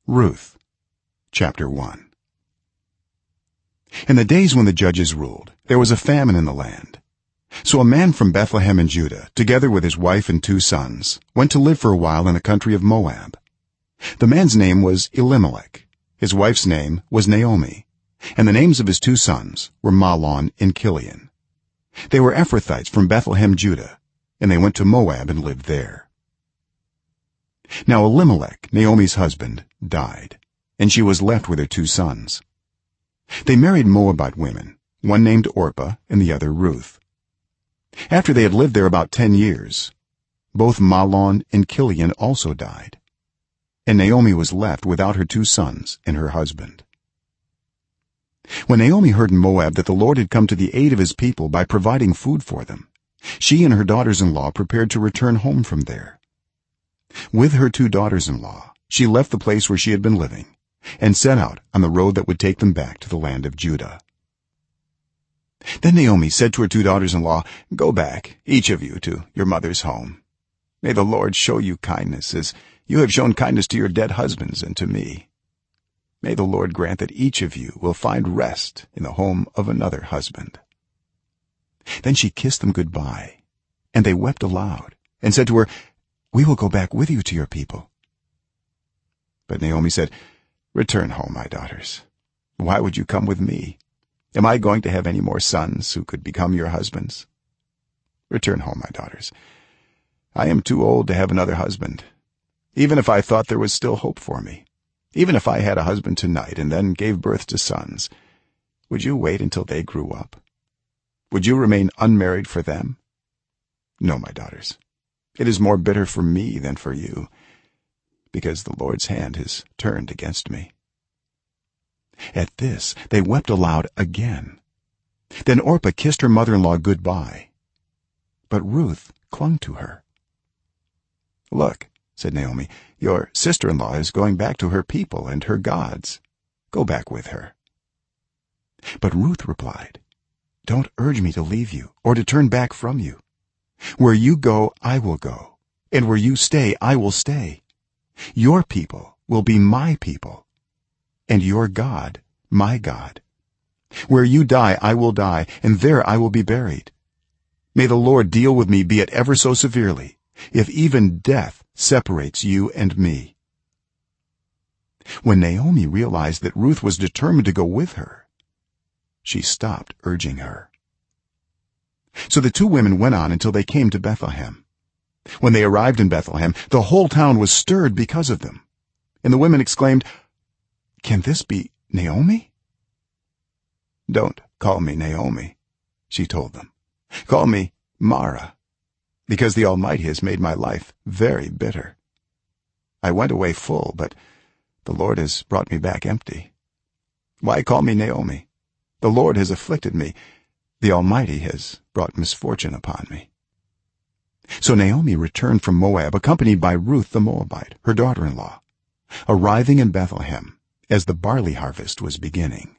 Ruth chapter 1. In the days when the judges ruled, there was a famine in the land. So a man from Bethlehem in Judah, together with his wife and 2 sons, went to live for a while in the country of Moab. The man's name was Elimelech, his wife's name was Naomi, and the names of his 2 sons were Mahlon and Chilion. They were Ephrathites from Bethlehem, Judah, and they went to Moab and lived there. Now Elimelech, Naomi's husband, died, and she was left with her 2 sons. They married Moabite women, one named Orpah and the other Ruth. After they had lived there about 10 years, both Mahlon and Chilion also died, and Naomi was left without her 2 sons and her husband. When Naomi heard in Moab that the Lord had come to the aid of his people by providing food for them, she and her daughters-in-law prepared to return home from there. With her 2 daughters-in-law she left the place where she had been living and set out on the road that would take them back to the land of Judah. Then Naomi said to her 2 daughters-in-law, "Go back, each of you, to your mother's home. May the Lord show you kindness as you have shown kindness to your dead husbands and to me. May the Lord grant that each of you will find rest in the home of another husband." Then she kissed them goodbye, and they wept aloud and said to her, "We will go back with you to your people." But Naomi said, "Return home, my daughters. Why would you come with me? Am I going to have any more sons who could become your husbands? Return home, my daughters. I am too old to have another husband. Even if I thought there was still hope for me, even if I had a husband tonight and then gave birth to sons, would you wait until they grew up? Would you remain unmarried for them? No, my daughters. It is more bitter for me than for you, because the Lord's hand has turned against me." At this they wept aloud again. Then Orpah kissed her mother-in-law goodbye, but Ruth clung to her. "Look," said Naomi, "your sister-in-law is going back to her people and her gods. Go back with her." But Ruth replied, "Don't urge me to leave you or to turn back from you. Where you go I will go, and where you stay I will stay. Your people will be my people, and your God my God. Where you die I will die, and there I will be buried. May the Lord deal with me, be it ever so severely, if even death separates you and me." When Naomi realized that Ruth was determined to go with her, she stopped urging her. So the 2 women went on until they came to Bethlehem. When they arrived in Bethlehem, the whole town was stirred because of them, and the women exclaimed, "Can this be Naomi?" "Don't call me Naomi," she told them. "Call me Mara, because the Almighty has made my life very bitter. I went away full, but the Lord has brought me back empty. Why call me Naomi? The Lord has afflicted me. The Almighty has brought misfortune upon me." So Naomi returned from Moab, accompanied by Ruth the Moabite, her daughter-in-law, arriving in Bethlehem as the barley harvest was beginning.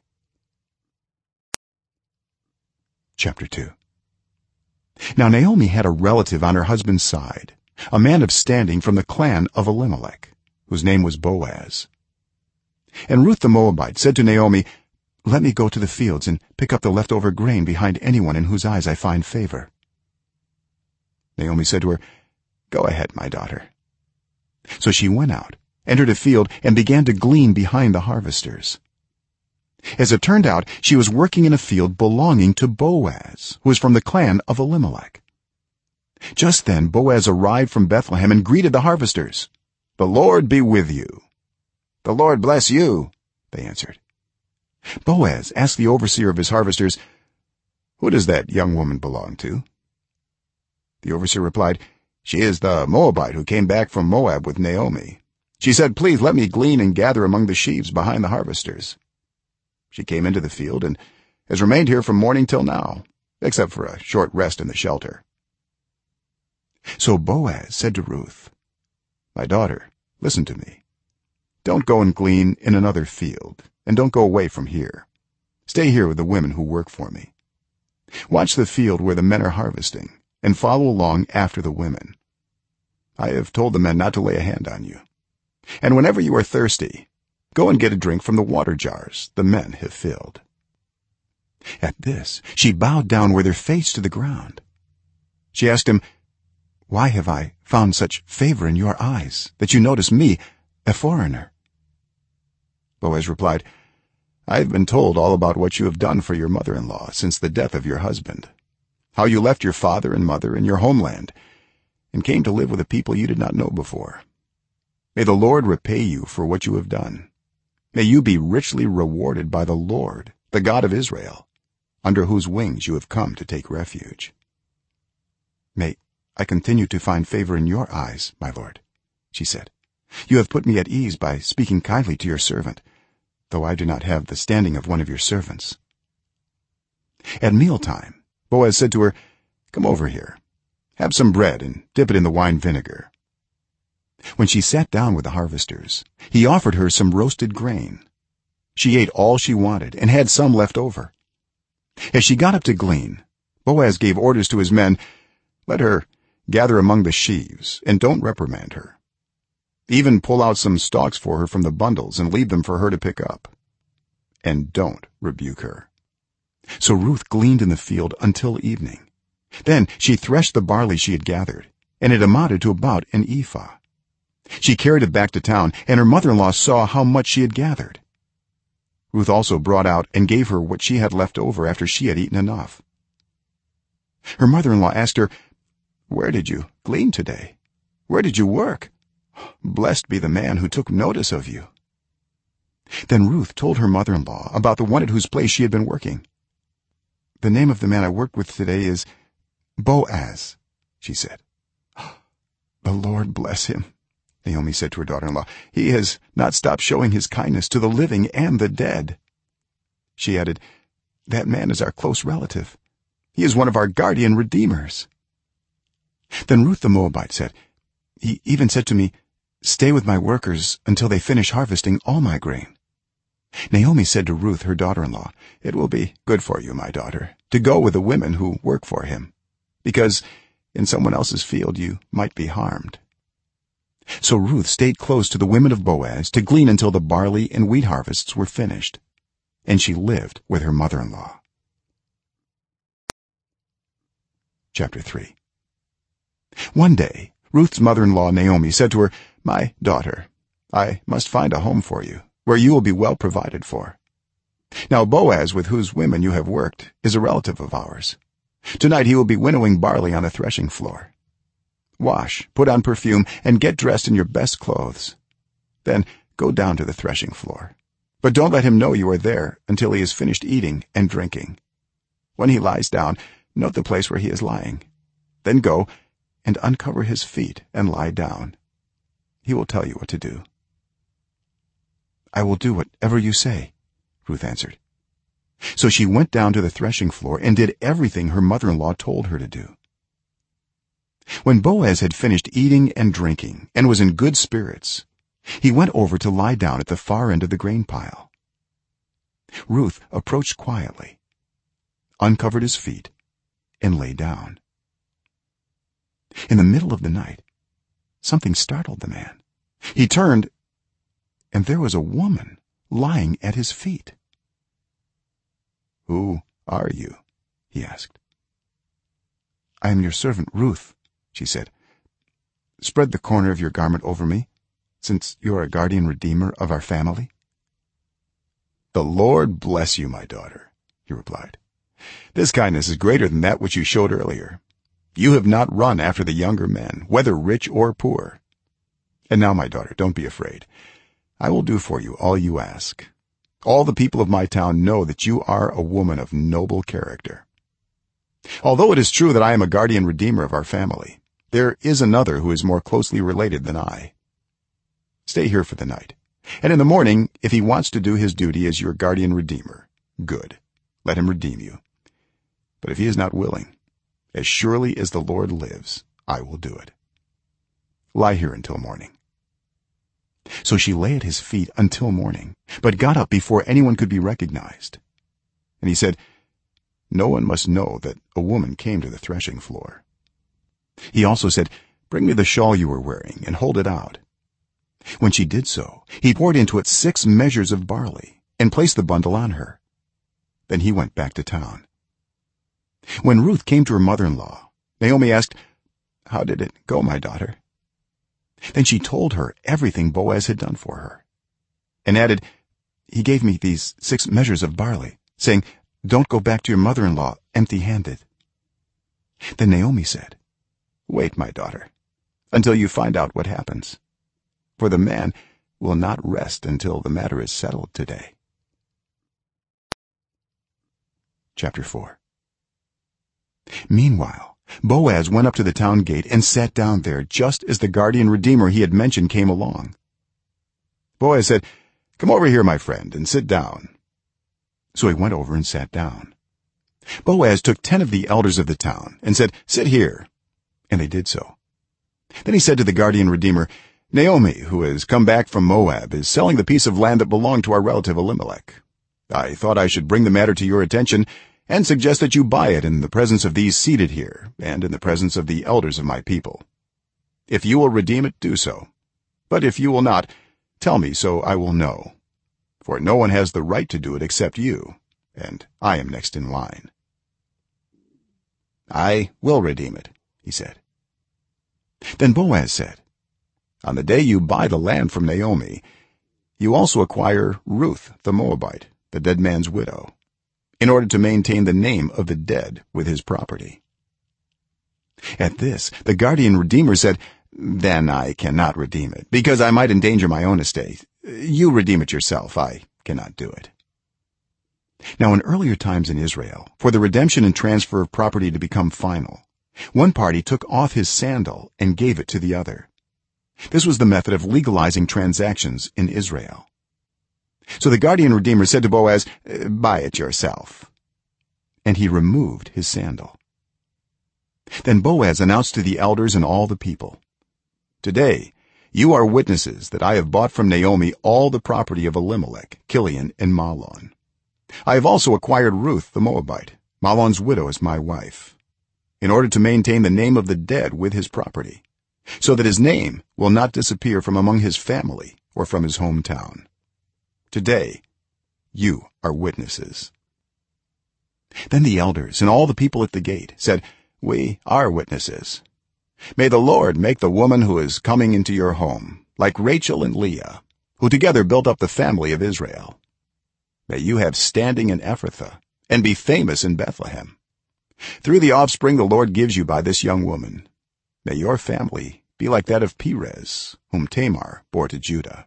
Chapter 2. Now Naomi had a relative on her husband's side, a man of standing from the clan of Elimelech, whose name was Boaz. And Ruth the Moabite said to Naomi, "Let me go to the fields and pick up the leftover grain behind anyone in whose eyes I find favor." Naomi said to her, "Go ahead, my daughter." So she went out, entered a field, and began to glean behind the harvesters. As it turned out, she was working in a field belonging to Boaz, who was from the clan of Elimelech. Just then Boaz arrived from Bethlehem and greeted the harvesters. "The Lord be with you." "The Lord bless you," they answered. Boaz asked the overseer of his harvesters, "Who does that young woman belong to?" The overseer replied, "She is the Moabite who came back from Moab with Naomi. She said, 'Please let me glean and gather among the sheaves behind the harvesters.' She came into the field and has remained here from morning till now, except for a short rest in the shelter." So Boaz said to Ruth, "My daughter, listen to me. Don't go and glean in another field, and don't go away from here. Stay here with the women who work for me. Watch the field where the men are harvesting, and follow along after the women. I have told the men not to lay a hand on you. And whenever you are thirsty, go and get a drink from the water jars the men have filled." At this she bowed down with her face to the ground. She asked him, "Why have I found such favor in your eyes that you notice me, a foreigner?" Boaz replied, "I have been told all about what you have done for your mother-in-law since the death of your husband, how you left your father and mother in your homeland and came to live with a people you did not know before. May the Lord repay you for what you have done. May you be richly rewarded by the Lord, the God of Israel, under whose wings you have come to take refuge." "May I continue to find favor in your eyes, my lord," she said. "You have put me at ease by speaking kindly to your servant, though I do not have the standing of one of your servants." At mealtime Boaz said to her, "Come over here, have some bread and dip it in the wine vinegar." When she sat down with the harvesters, he offered her some roasted grain. She ate all she wanted and had some left over. As she got up to glean, Boaz gave orders to his men, "Let her gather among the sheaves and don't reprimand her. Even pull out some stalks for her from the bundles and leave them for her to pick up, and don't rebuke her." So Ruth gleaned in the field until evening. Then she threshed the barley she had gathered, and it amounted to about an ephah. She carried it back to town, and her mother-in-law saw how much she had gathered. Ruth also brought out and gave her what she had left over after she had eaten enough. Her mother-in-law asked her, "Where did you glean today? Where did you work? Blessed be the man who took notice of you." Then Ruth told her mother-in-law about the one at whose place she had been working. "The name of the man I worked with today is Boaz," she said. "The Lord bless him," Naomi said to her daughter-in-law. "He has not stopped showing his kindness to the living and the dead." She added, "That man is our close relative. He is one of our guardian redeemers." Then Ruth the Moabite said, "He even said to me, 'Stay with my workers until they finish harvesting all my grain.'" Naomi said to Ruth her daughter-in-law, "It will be good for you, my daughter, to go with the women who work for him, because in someone else's field you might be harmed." So Ruth stayed close to the women of Boaz to glean until the barley and wheat harvests were finished, and she lived with her mother-in-law. Chapter 3. One day Ruth's mother-in-law Naomi said to her, "My daughter, I must find a home for you where you will be well provided for. Now Boaz, with whose women you have worked, is a relative of ours. Tonight he will be winnowing barley on the threshing floor. Wash, put on perfume, and get dressed in your best clothes. Then go down to the threshing floor, but don't let him know you are there until he has finished eating and drinking. When he lies down, note the place where he is lying. Then go and uncover his feet and lie down. He will tell you what to do." "I will do whatever you say," Ruth answered. So she went down to the threshing floor and did everything her mother-in-law told her to do. When Boaz had finished eating and drinking and was in good spirits, he went over to lie down at the far end of the grain pile. Ruth approached quietly, uncovered his feet, and lay down. In the middle of the night, something startled the man. He turned, and there was a woman lying at his feet. "Who are you?" he asked. "I am your servant Ruth," she said. "Spread the corner of your garment over me, since you are a guardian redeemer of our family." "The Lord bless you, my daughter," he replied. "This kindness is greater than that which you showed earlier. You have not run after the younger men, whether rich or poor. And now, my daughter, don't be afraid. I will do for you all you ask. All the people of my town know that you are a woman of noble character. Although it is true that I am a guardian redeemer of our family, there is another who is more closely related than I. Stay here for the night, and in the morning, if he wants to do his duty as your guardian redeemer, good, let him redeem you. But if he is not willing, as surely as the Lord lives, I will do it. Lie here until morning." So she lay at his feet until morning, but got up before anyone could be recognized. And he said, "No one must know that a woman came to the threshing floor." He also said, "Bring me the shawl you were wearing and hold it out." when she did so, he poured into it 6 measures of barley and placed the bundle on her. Then he went back to town. When Ruth came to her mother-in-law, Naomi asked, "How did it go, my daughter?" Then she told her everything Boaz had done for her, and added, "He gave me these 6 measures of barley, saying, 'Don't go back to your mother-in-law empty-handed.'" Then Naomi said, "Wait, my daughter, until you find out what happens, for the man will not rest until the matter is settled today." Chapter 4. Meanwhile, Boaz went up to the town gate and sat down there just as the guardian redeemer he had mentioned came along. Boaz said, "Come over here, my friend, and sit down." So he went over and sat down. Boaz took 10 of the elders of the town and said, "Sit here," and they did so. Then he said to the guardian redeemer, "Naomi, who has come back from Moab, is selling the piece of land that belonged to our relative Elimelech. I thought I should bring the matter to your attention and suggest that you buy it in the presence of these seated here and in the presence of the elders of my people. If you will redeem it, do so, but if you will not, tell me so I will know, for no one has the right to do it except you, and I am next in line." "I will redeem it," he said. Then Boaz said, "On the day you buy the land from Naomi, you also acquire Ruth the Moabite, the dead man's widow, in order to maintain the name of the dead with his property." At this the guardian redeemer said, "Then I cannot redeem it, because I might endanger my own estate. You redeem it yourself. I cannot do it." Now in earlier times in Israel, for the redemption and transfer of property to become final, one party took off his sandal and gave it to the other. This was the method of legalizing transactions in Israel. So the guardian redeemer said to Boaz, "Buy it yourself." And he removed his sandal. Then Boaz announced to the elders and all the people, "Today you are witnesses that I have bought from Naomi all the property of Elimelech, Kilion, and Mahlon. I have also acquired Ruth the Moabite, Mahlon's widow, as my wife, in order to maintain the name of the dead with his property, so that his name will not disappear from among his family or from his hometown. Today you are witnesses." Then the elders and all the people at the gate said, "We are witnesses. May the Lord make the woman who is coming into your home like Rachel and Leah, who together built up the family of Israel. May you have standing in Ephrathah and be famous in Bethlehem. Through the offspring the Lord gives you by this young woman, may your family be like that of Perez, whom Tamar bore to Judah."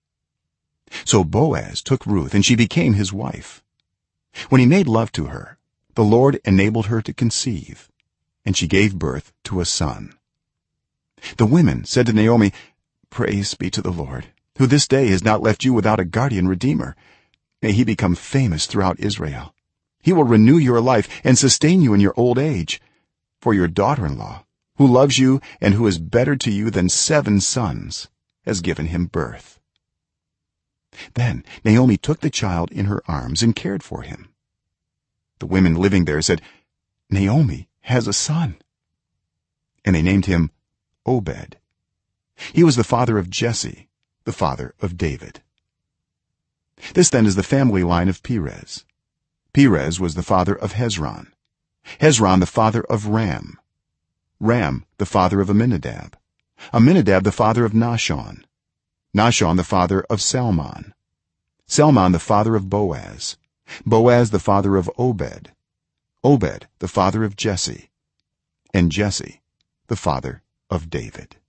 So Boaz took Ruth, and she became his wife. When he made love to her, the Lord enabled her to conceive, and she gave birth to a son. The women said to Naomi, "Praise be to the Lord, who this day has not left you without a guardian redeemer. May he become famous throughout Israel. He will renew your life and sustain you in your old age, for your daughter-in-law, who loves you and who is better to you than 7 sons, has given him birth." Then Naomi took the child in her arms and cared for him. The women living there said, "Naomi has a son." And they named him Obed. He was the father of Jesse, the father of David. This then is the family line of Perez. Perez was the father of Hezron, Hezron the father of Ram, Ram the father of Amminadab, Amminadab the father of Nahshon, Nahshon the father of Salmon, Salmon the father of Boaz, Boaz the father of Obed, Obed the father of Jesse, and Jesse the father of David.